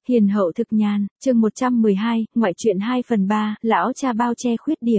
Hiền hậu thực nhàn, chương 112, ngoại truyện 2/3, lão cha bao che khuyết điểm.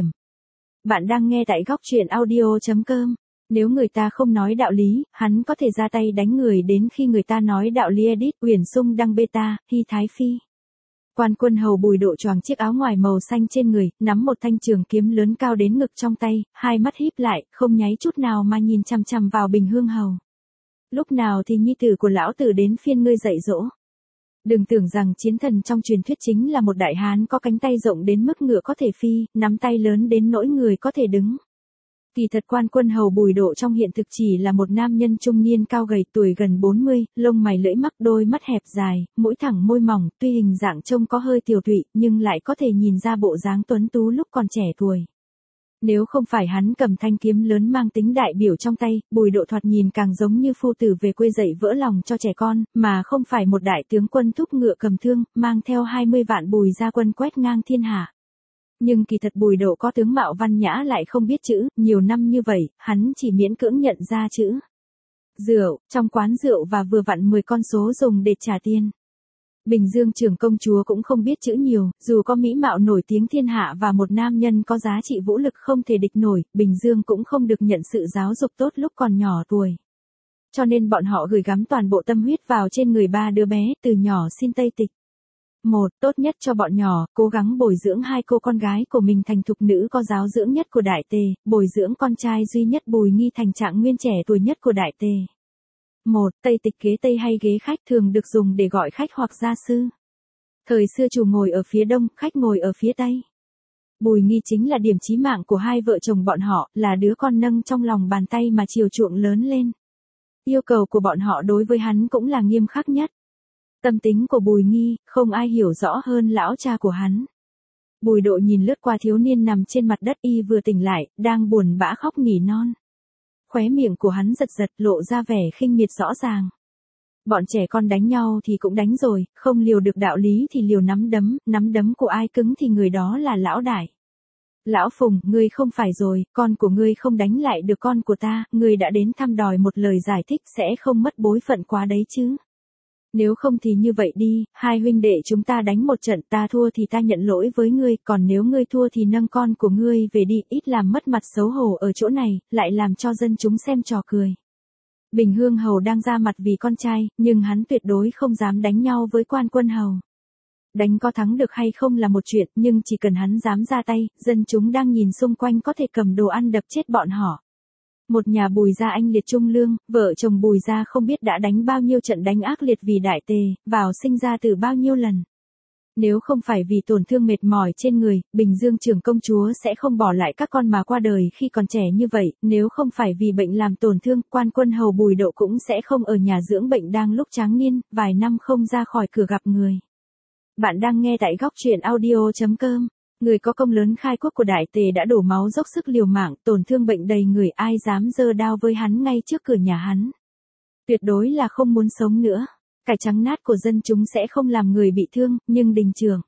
Bạn đang nghe tại góc truyện audio.com. Nếu người ta không nói đạo lý, hắn có thể ra tay đánh người đến khi người ta nói đạo lý. Edit, Uyển Sung đăng beta, Hy Thái Phi. Quan Quân Hầu Bùi Độ choàng chiếc áo ngoài màu xanh trên người, nắm một thanh trường kiếm lớn cao đến ngực trong tay, hai mắt híp lại, không nháy chút nào mà nhìn chằm chằm vào Bình Hương Hầu. Lúc nào thì nhi tử của lão tử đến phiên ngươi dạy dỗ. Đừng tưởng rằng chiến thần trong truyền thuyết chính là một đại hán có cánh tay rộng đến mức ngựa có thể phi, nắm tay lớn đến nỗi người có thể đứng. Kỳ thật Quan Quân Hầu Bùi Độ trong hiện thực chỉ là một nam nhân trung niên cao gầy, tuổi gần 40, lông mày lưỡi mắc, đôi mắt hẹp dài, mũi thẳng môi mỏng, tuy hình dạng trông có hơi tiều tụy, nhưng lại có thể nhìn ra bộ dáng tuấn tú lúc còn trẻ tuổi. Nếu không phải hắn cầm thanh kiếm lớn mang tính đại biểu trong tay, Bùi Độ thoạt nhìn càng giống như phu tử về quê dạy vỡ lòng cho trẻ con, mà không phải một đại tướng quân thúc ngựa cầm thương, mang theo 20 vạn bùi gia quân quét ngang thiên hạ. Nhưng kỳ thật Bùi Độ có tướng mạo văn nhã lại không biết chữ, nhiều năm như vậy, hắn chỉ miễn cưỡng nhận ra chữ rượu, trong quán rượu và vừa vặn 10 con số dùng để trả tiền. Bình Dương trưởng công chúa cũng không biết chữ nhiều, dù có mỹ mạo nổi tiếng thiên hạ và một nam nhân có giá trị vũ lực không thể địch nổi, Bình Dương cũng không được nhận sự giáo dục tốt lúc còn nhỏ tuổi. Cho nên bọn họ gửi gắm toàn bộ tâm huyết vào trên người ba đứa bé, từ nhỏ xin Tây Tịch. Một, tốt nhất cho bọn nhỏ, cố gắng bồi dưỡng hai cô con gái của mình thành thục nữ có giáo dưỡng nhất của Đại Tề, bồi dưỡng con trai duy nhất Bùi Nghi thành trạng nguyên trẻ tuổi nhất của Đại Tề. Một, Tây Tịch ghế Tây hay ghế khách thường được dùng để gọi khách hoặc gia sư. Thời xưa chủ ngồi ở phía đông, khách ngồi ở phía tây. Bùi Nghi chính là điểm chí mạng của hai vợ chồng bọn họ, là đứa con nâng trong lòng bàn tay mà chiều chuộng lớn lên. Yêu cầu của bọn họ đối với hắn cũng là nghiêm khắc nhất. Tâm tính của Bùi Nghi, không ai hiểu rõ hơn lão cha của hắn. Bùi Độ nhìn lướt qua thiếu niên nằm trên mặt đất, y vừa tỉnh lại, đang buồn bã khóc nỉ non. Khóe miệng của hắn giật giật, lộ ra vẻ khinh miệt rõ ràng. Bọn trẻ con đánh nhau thì cũng đánh rồi, không liều được đạo lý thì liều nắm đấm của ai cứng thì người đó là lão đại. Lão Phùng, ngươi không phải rồi, con của ngươi không đánh lại được con của ta, ngươi đã đến thăm đòi một lời giải thích sẽ không mất bối phận quá đấy chứ. Nếu không thì như vậy đi, hai huynh đệ chúng ta đánh một trận, ta thua thì ta nhận lỗi với ngươi, còn nếu ngươi thua thì nâng con của ngươi về đi, ít làm mất mặt xấu hổ ở chỗ này, lại làm cho dân chúng xem trò cười. Bình Hương Hầu đang ra mặt vì con trai, nhưng hắn tuyệt đối không dám đánh nhau với Quan Quân Hầu. Đánh có thắng được hay không là một chuyện, nhưng chỉ cần hắn dám ra tay, dân chúng đang nhìn xung quanh có thể cầm đồ ăn đập chết bọn họ. Một nhà Bùi gia anh liệt trung lương, vợ chồng Bùi gia không biết đã đánh bao nhiêu trận đánh ác liệt vì Đại Tề, vào sinh ra từ bao nhiêu lần. Nếu không phải vì tổn thương mệt mỏi trên người, Bình Dương trưởng công chúa sẽ không bỏ lại các con mà qua đời khi còn trẻ như vậy, nếu không phải vì bệnh làm tổn thương, Quan Quân Hầu Bùi Độ cũng sẽ không ở nhà dưỡng bệnh đang lúc tráng niên, vài năm không ra khỏi cửa gặp người. Bạn đang nghe tại góc truyện audio.com. Người có công lớn khai quốc của Đại Tề đã đổ máu dốc sức liều mạng, tổn thương bệnh đầy người, ai dám giơ đao với hắn ngay trước cửa nhà hắn. Tuyệt đối là không muốn sống nữa. Cải trắng nát của dân chúng sẽ không làm người bị thương, nhưng đình trưởng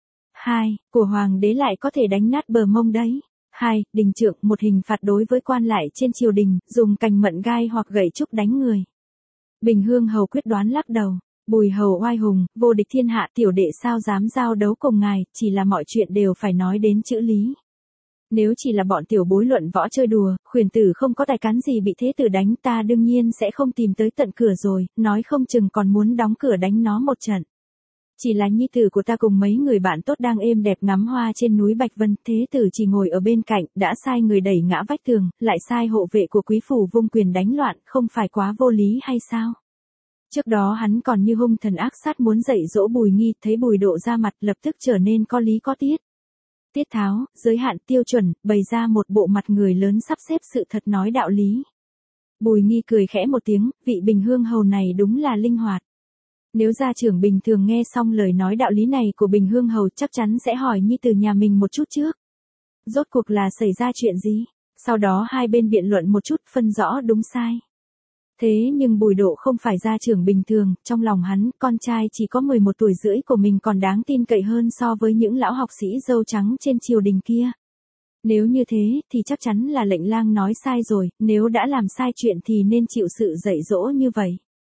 2, của hoàng đế lại có thể đánh nát bờ mông đấy. 2, đình trưởng, một hình phạt đối với quan lại trên triều đình, dùng cành mận gai hoặc gậy trúc đánh người. Bình Hương Hầu quyết đoán lắc đầu. Bùi Hầu oai hùng, vô địch thiên hạ, tiểu đệ sao dám giao đấu cùng ngài, chỉ là mọi chuyện đều phải nói đến chữ lý. Nếu chỉ là bọn tiểu bối luận võ chơi đùa, khuyển tử không có tài cán gì bị thế tử đánh, ta đương nhiên sẽ không tìm tới tận cửa rồi, nói không chừng còn muốn đóng cửa đánh nó một trận. Chỉ là nhi tử của ta cùng mấy người bạn tốt đang êm đẹp ngắm hoa trên núi Bạch Vân, thế tử chỉ ngồi ở bên cạnh, đã sai người đẩy ngã vách tường, lại sai hộ vệ của quý phủ vung quyền đánh loạn, không phải quá vô lý hay sao? Trước đó hắn còn như hung thần ác sát muốn dạy dỗ Bùi Nghi, thấy Bùi Độ ra mặt lập tức trở nên có lý có tiết. Tiết tháo, giới hạn, tiêu chuẩn, bày ra một bộ mặt người lớn sắp xếp sự thật nói đạo lý. Bùi Nghi cười khẽ một tiếng, vị Bình Hương Hầu này đúng là linh hoạt. Nếu gia trưởng bình thường nghe xong lời nói đạo lý này của Bình Hương Hầu chắc chắn sẽ hỏi nhi từ nhà mình một chút trước. Rốt cuộc là xảy ra chuyện gì? Sau đó hai bên biện luận một chút, phân rõ đúng sai. Thế nhưng Bùi Độ không phải gia trưởng bình thường, trong lòng hắn, con trai chỉ có 11 tuổi rưỡi của mình còn đáng tin cậy hơn so với những lão học sĩ râu trắng trên triều đình kia. Nếu như thế, thì chắc chắn là lệnh lang nói sai rồi, nếu đã làm sai chuyện thì nên chịu sự dạy dỗ như vậy.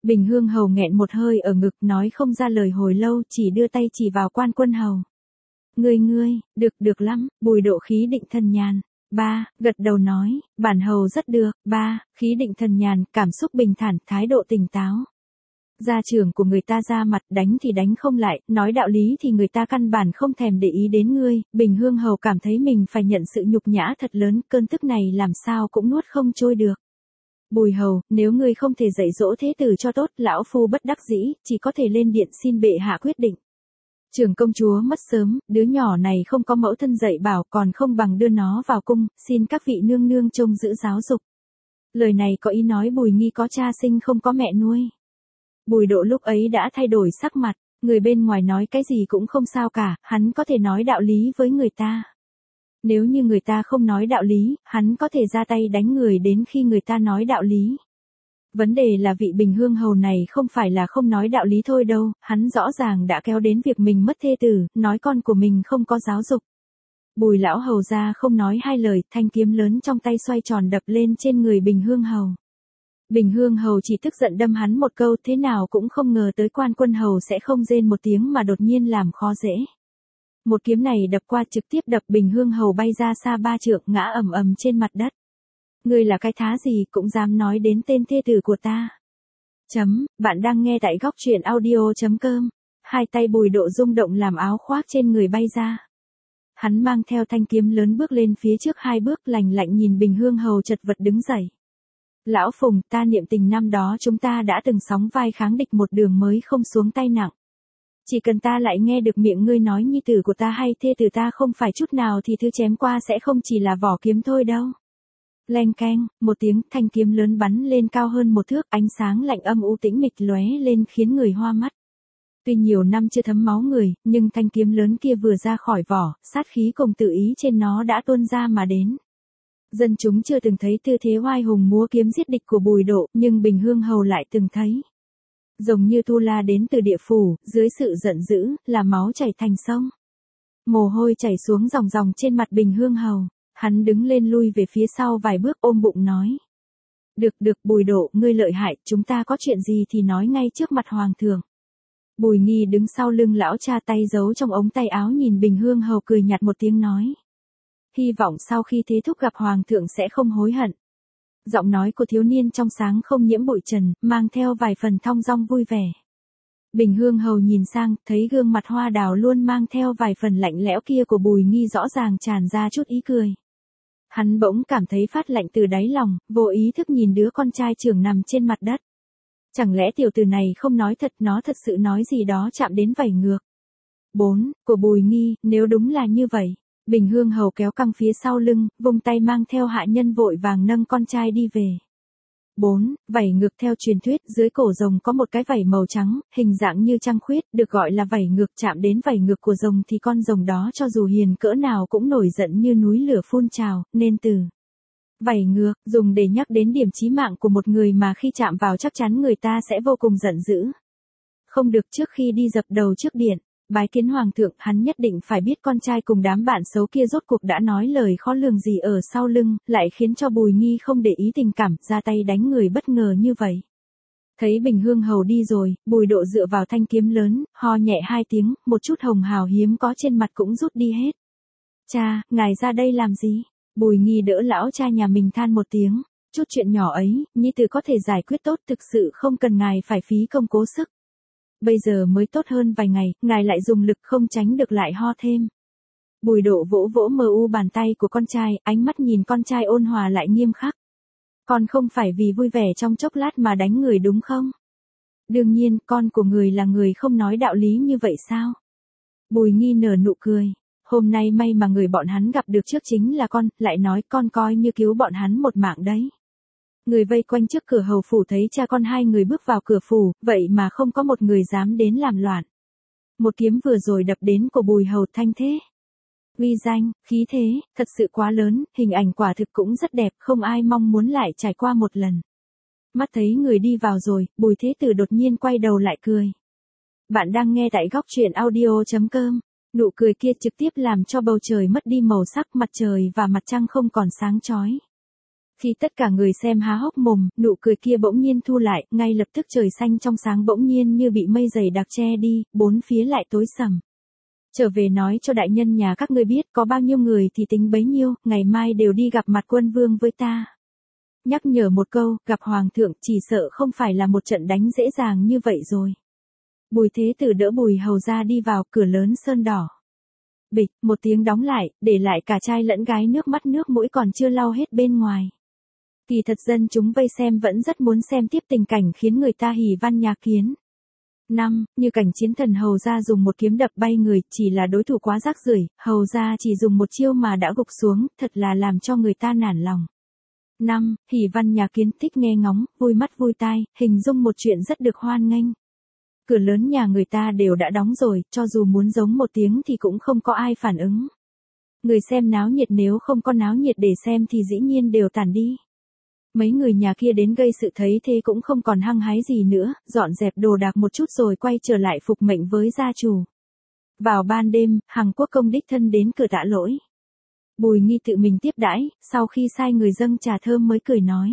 Bình Hương Hầu nghẹn một hơi ở ngực nói không ra lời hồi lâu, chỉ đưa tay chỉ vào Quan Quân Hầu. Ngươi, được lắm, Bùi Độ khí định thần nhàn. Ba, gật đầu nói, bản hầu rất được. Ba, khí định thần nhàn, cảm xúc bình thản, thái độ tỉnh táo. Gia trưởng của người ta ra mặt, đánh thì đánh không lại, nói đạo lý thì người ta căn bản không thèm để ý đến ngươi. Bình Hương Hầu cảm thấy mình phải nhận sự nhục nhã thật lớn, cơn tức này làm sao cũng nuốt không trôi được. Bùi Hầu, nếu ngươi không thể dạy dỗ thế tử cho tốt, lão phu bất đắc dĩ, chỉ có thể lên điện xin bệ hạ quyết định. Trưởng công chúa mất sớm, đứa nhỏ này không có mẫu thân dạy bảo, còn không bằng đưa nó vào cung, xin các vị nương nương trông giữ giáo dục. Lời này có ý nói Bùi Nghi có cha sinh không có mẹ nuôi. Bùi Độ lúc ấy đã thay đổi sắc mặt, người bên ngoài nói cái gì cũng không sao cả, hắn có thể nói đạo lý với người ta. Nếu như người ta không nói đạo lý, hắn có thể ra tay đánh người đến khi người ta nói đạo lý. Vấn đề là vị Bình Hương Hầu này không phải là không nói đạo lý thôi đâu, hắn rõ ràng đã kéo đến việc mình mất thê tử, nói con của mình không có giáo dục. Bùi lão hầu ra không nói hai lời, thanh kiếm lớn trong tay xoay tròn đập lên trên người Bình Hương Hầu. Bình Hương Hầu chỉ tức giận đâm hắn một câu, thế nào cũng không ngờ tới Quan Quân Hầu sẽ không rên một tiếng mà đột nhiên làm khó dễ. Một kiếm này đập qua trực tiếp đập Bình Hương Hầu bay ra xa 3 trượng, ngã ầm trên mặt đất. Ngươi là cái thá gì cũng dám nói đến tên thê tử của ta. Bạn đang nghe tại góc truyện audio.com. Hai tay Bùi Độ rung động làm áo khoác trên người bay ra. Hắn mang theo thanh kiếm lớn bước lên phía trước 2 bước, lạnh lạnh nhìn Bình Hương Hầu chật vật đứng dậy. Lão Phùng, ta niệm tình năm đó chúng ta đã từng sóng vai kháng địch một đường mới không xuống tay nặng. Chỉ cần ta lại nghe được miệng ngươi nói nhi tử của ta hay thê tử ta không phải chút nào thì thứ chém qua sẽ không chỉ là vỏ kiếm thôi đâu. Leng keng, một tiếng, thanh kiếm lớn bắn lên cao hơn 1 thước, ánh sáng lạnh âm u tĩnh mịch lóe lên khiến người hoa mắt. Tuy nhiều năm chưa thấm máu người, nhưng thanh kiếm lớn kia vừa ra khỏi vỏ, sát khí cùng tự ý trên nó đã tuôn ra mà đến. Dân chúng chưa từng thấy tư thế oai hùng múa kiếm giết địch của Bùi Độ, nhưng Bình Hương Hầu lại từng thấy. Giống như tu la đến từ địa phủ, dưới sự giận dữ, là máu chảy thành sông. Mồ hôi chảy xuống ròng ròng trên mặt Bình Hương Hầu. Hắn đứng lên lui về phía sau vài bước ôm bụng nói. Được Bùi Độ, ngươi lợi hại, chúng ta có chuyện gì thì nói ngay trước mặt Hoàng thượng. Bùi Nghi đứng sau lưng lão cha tay giấu trong ống tay áo nhìn Bình Hương Hầu cười nhạt một tiếng nói. Hy vọng sau khi thế thúc gặp Hoàng thượng sẽ không hối hận. Giọng nói của thiếu niên trong sáng không nhiễm bụi trần, mang theo vài phần thong dong vui vẻ. Bình Hương Hầu nhìn sang, thấy gương mặt hoa đào luôn mang theo vài phần lạnh lẽo kia của Bùi Nghi rõ ràng tràn ra chút ý cười. Hắn bỗng cảm thấy phát lạnh từ đáy lòng, vô ý thức nhìn đứa con trai trưởng nằm trên mặt đất. Chẳng lẽ tiểu tử này không nói thật, nó thật sự nói gì đó chạm đến vảy ngược. 4. Của Bùi Nghi, nếu đúng là như vậy. Bình Hương Hầu kéo căng phía sau lưng, vung tay mang theo hạ nhân vội vàng nâng con trai đi về. 4. Vảy ngược theo truyền thuyết, dưới cổ rồng có một cái vảy màu trắng, hình dạng như trăng khuyết, được gọi là vảy ngược, chạm đến vảy ngược của rồng thì con rồng đó cho dù hiền cỡ nào cũng nổi giận như núi lửa phun trào, nên từ vảy ngược, dùng để nhắc đến điểm chí mạng của một người mà khi chạm vào chắc chắn người ta sẽ vô cùng giận dữ. Không được trước khi đi dập đầu trước điện. Bái kiến Hoàng thượng, hắn nhất định phải biết con trai cùng đám bạn xấu kia rốt cuộc đã nói lời khó lường gì ở sau lưng, lại khiến cho Bùi Nghi không để ý tình cảm, ra tay đánh người bất ngờ như vậy. Thấy Bình Hương Hầu đi rồi, Bùi Độ dựa vào thanh kiếm lớn, ho nhẹ 2 tiếng, một chút hồng hào hiếm có trên mặt cũng rút đi hết. Cha, ngài ra đây làm gì? Bùi Nghi đỡ lão cha nhà mình than một tiếng, chút chuyện nhỏ ấy, nhi tử có thể giải quyết tốt, thực sự không cần ngài phải phí công cố sức. Bây giờ mới tốt hơn vài ngày, ngài lại dùng lực không tránh được lại ho thêm. Bùi Độ vỗ vỗ mờ u bàn tay của con trai, ánh mắt nhìn con trai ôn hòa lại nghiêm khắc. Con không phải vì vui vẻ trong chốc lát mà đánh người đúng không? Đương nhiên, con của người là người không nói đạo lý như vậy sao? Bùi Nghi nở nụ cười. Hôm nay may mà người bọn hắn gặp được trước chính là con, lại nói con coi như cứu bọn hắn một mạng đấy. Người vây quanh trước cửa hầu phủ thấy cha con 2 người bước vào cửa phủ, vậy mà không có một người dám đến làm loạn. Một kiếm vừa rồi đập đến của Bùi Hầu thanh thế. Uy danh, khí thế, thật sự quá lớn, hình ảnh quả thực cũng rất đẹp, không ai mong muốn lại trải qua một lần. Mắt thấy người đi vào rồi, Bùi Thế Tử đột nhiên quay đầu lại cười. Bạn đang nghe tại góc truyện audio.com. Nụ cười kia trực tiếp làm cho bầu trời mất đi màu sắc, mặt trời và mặt trăng không còn sáng chói. Khi tất cả người xem há hốc mồm, nụ cười kia bỗng nhiên thu lại, ngay lập tức trời xanh trong sáng bỗng nhiên như bị mây dày đặc che đi, bốn phía lại tối sầm. Trở về nói cho đại nhân nhà các ngươi biết có bao nhiêu người thì tính bấy nhiêu, ngày mai đều đi gặp mặt quân vương với ta. Nhắc nhở một câu, gặp hoàng thượng chỉ sợ không phải là một trận đánh dễ dàng như vậy rồi. Bùi Thế Tử đỡ Bùi Hầu ra đi vào, cửa lớn sơn đỏ. Bịch, một tiếng đóng lại, để lại cả trai lẫn gái nước mắt nước mũi còn chưa lau hết bên ngoài. Kỳ thật dân chúng vây xem vẫn rất muốn xem tiếp tình cảnh khiến người ta hỉ văn nhạc kiến. Như cảnh chiến thần Hầu ra dùng một kiếm đập bay người, chỉ là đối thủ quá rác rưởi, Hầu ra chỉ dùng một chiêu mà đã gục xuống, thật là làm cho người ta nản lòng. Hỉ văn nhạc kiến thích nghe ngóng, vui mắt vui tai, hình dung một chuyện rất được hoan nghênh. Cửa lớn nhà người ta đều đã đóng rồi, cho dù muốn giống một tiếng thì cũng không có ai phản ứng. Người xem náo nhiệt nếu không có náo nhiệt để xem thì dĩ nhiên đều tản đi. Mấy người nhà kia đến gây sự thấy thế cũng không còn hăng hái gì nữa, dọn dẹp đồ đạc một chút rồi quay trở lại phục mệnh với gia chủ. Vào ban đêm, Hằng Quốc công đích thân đến cửa tạ lỗi. Bùi Nghi tự mình tiếp đãi, sau khi sai người dâng trà thơm mới cười nói.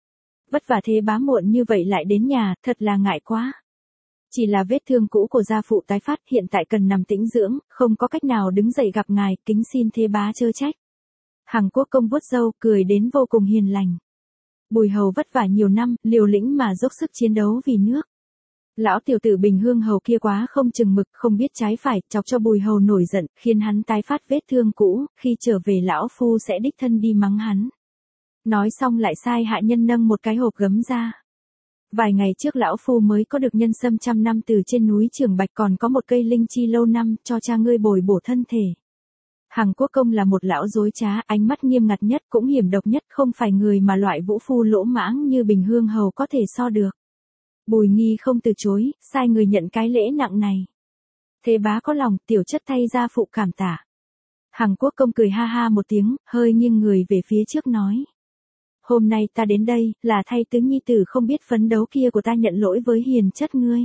Vất vả thế bá muộn như vậy lại đến nhà, thật là ngại quá. Chỉ là vết thương cũ của gia phụ tái phát, hiện tại cần nằm tĩnh dưỡng, không có cách nào đứng dậy gặp ngài, kính xin thế bá chớ trách. Hằng Quốc công vuốt râu, cười đến vô cùng hiền lành. Bùi Hầu vất vả nhiều năm, liều lĩnh mà dốc sức chiến đấu vì nước. Lão tiểu tử Bình Hương Hầu kia quá không chừng mực, không biết trái phải, chọc cho Bùi Hầu nổi giận, khiến hắn tái phát vết thương cũ, khi trở về lão phu sẽ đích thân đi mắng hắn. Nói xong lại sai hạ nhân nâng một cái hộp gấm ra. Vài ngày trước lão phu mới có được nhân sâm 100 năm từ trên núi Trường Bạch, còn có một cây linh chi lâu năm, cho cha ngươi bồi bổ thân thể. Hằng Quốc công là một lão dối trá, ánh mắt nghiêm ngặt nhất, cũng hiểm độc nhất, không phải người mà loại vũ phu lỗ mãng như Bình Hương Hầu có thể so được. Bùi Nghi không từ chối, sai người nhận cái lễ nặng này. Thế bá có lòng, tiểu chất thay gia phụ cảm tạ. Hằng Quốc công cười ha ha một tiếng, hơi nghiêng người về phía trước nói. Hôm nay ta đến đây, là thay tướng nhi tử không biết phấn đấu kia của ta nhận lỗi với hiền chất ngươi.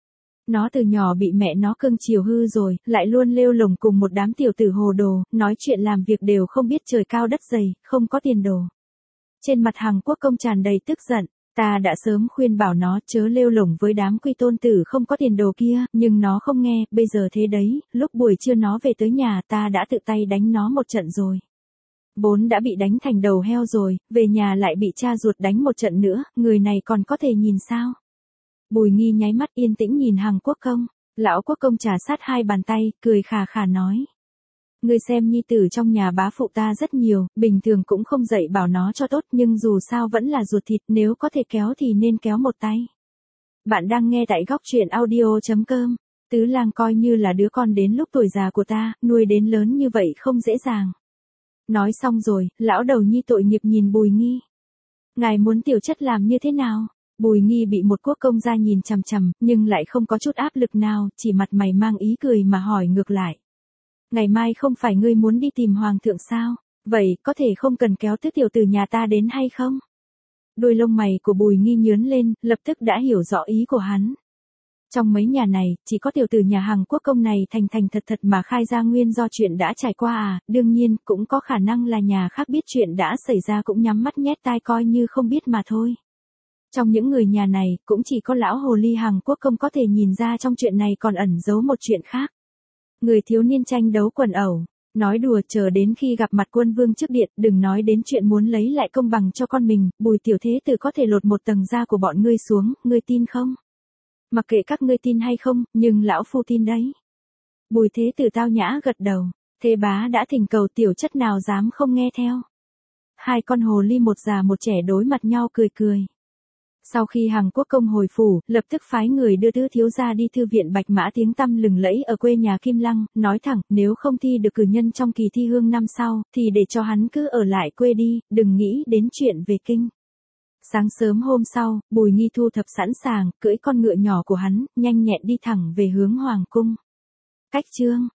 Nó từ nhỏ bị mẹ nó cưng chiều hư rồi, lại luôn lêu lồng cùng một đám tiểu tử hồ đồ, nói chuyện làm việc đều không biết trời cao đất dày, không có tiền đồ. Trên mặt Hằng Quốc công tràn đầy tức giận, ta đã sớm khuyên bảo nó chớ lêu lồng với đám quy tôn tử không có tiền đồ kia, nhưng nó không nghe, bây giờ thế đấy, lúc buổi trưa nó về tới nhà ta đã tự tay đánh nó một trận rồi. Vốn đã bị đánh thành đầu heo rồi, về nhà lại bị cha ruột đánh một trận nữa, người này còn có thể nhìn sao? Bùi Nghi nháy mắt yên tĩnh nhìn Hằng Quốc công, lão Quốc công trà sát hai bàn tay, cười khà khà nói. Ngươi xem nhi tử trong nhà bá phụ ta rất nhiều, bình thường cũng không dạy bảo nó cho tốt, nhưng dù sao vẫn là ruột thịt, nếu có thể kéo thì nên kéo một tay. Bạn đang nghe tại góc truyện audio.com, Tứ Lang coi như là đứa con đến lúc tuổi già của ta, nuôi đến lớn như vậy không dễ dàng. Nói xong rồi, lão đầu nhi tội nghiệp nhìn Bùi Nghi. Ngài muốn tiểu chất làm như thế nào? Bùi Nghi bị một quốc công gia nhìn chằm chằm, nhưng lại không có chút áp lực nào, chỉ mặt mày mang ý cười mà hỏi ngược lại. Ngày mai không phải ngươi muốn đi tìm hoàng thượng sao? Vậy, có thể không cần kéo tứ tiểu từ nhà ta đến hay không? Đôi lông mày của Bùi Nghi nhướng lên, lập tức đã hiểu rõ ý của hắn. Trong mấy nhà này, chỉ có tiểu tử nhà Hằng Quốc công này thành thật mà khai ra nguyên do chuyện đã trải qua à, đương nhiên, cũng có khả năng là nhà khác biết chuyện đã xảy ra cũng nhắm mắt nhét tai coi như không biết mà thôi. Trong những người nhà này, cũng chỉ có lão hồ ly Hằng Quốc công có thể nhìn ra trong chuyện này còn ẩn giấu một chuyện khác. Người thiếu niên tranh đấu quần ẩu, nói đùa chờ đến khi gặp mặt quân vương trước điện, đừng nói đến chuyện muốn lấy lại công bằng cho con mình, Bùi tiểu thế tử có thể lột một tầng da của bọn ngươi xuống, ngươi tin không? Mặc kệ các ngươi tin hay không, nhưng lão phu tin đấy. Bùi thế tử tao nhã gật đầu, thế bá đã thỉnh cầu tiểu chất nào dám không nghe theo. Hai con hồ ly một già một trẻ đối mặt nhau cười cười. Sau khi Hằng Quốc công hồi phủ, lập tức phái người đưa tứ thiếu gia đi thư viện Bạch Mã tiếng tăm lừng lẫy ở quê nhà Kim Lăng, nói thẳng, nếu không thi được cử nhân trong kỳ thi hương năm sau, thì để cho hắn cứ ở lại quê đi, đừng nghĩ đến chuyện về kinh. Sáng sớm hôm sau, Bùi Nghi thu thập sẵn sàng, cưỡi con ngựa nhỏ của hắn, nhanh nhẹn đi thẳng về hướng hoàng cung. Cách chương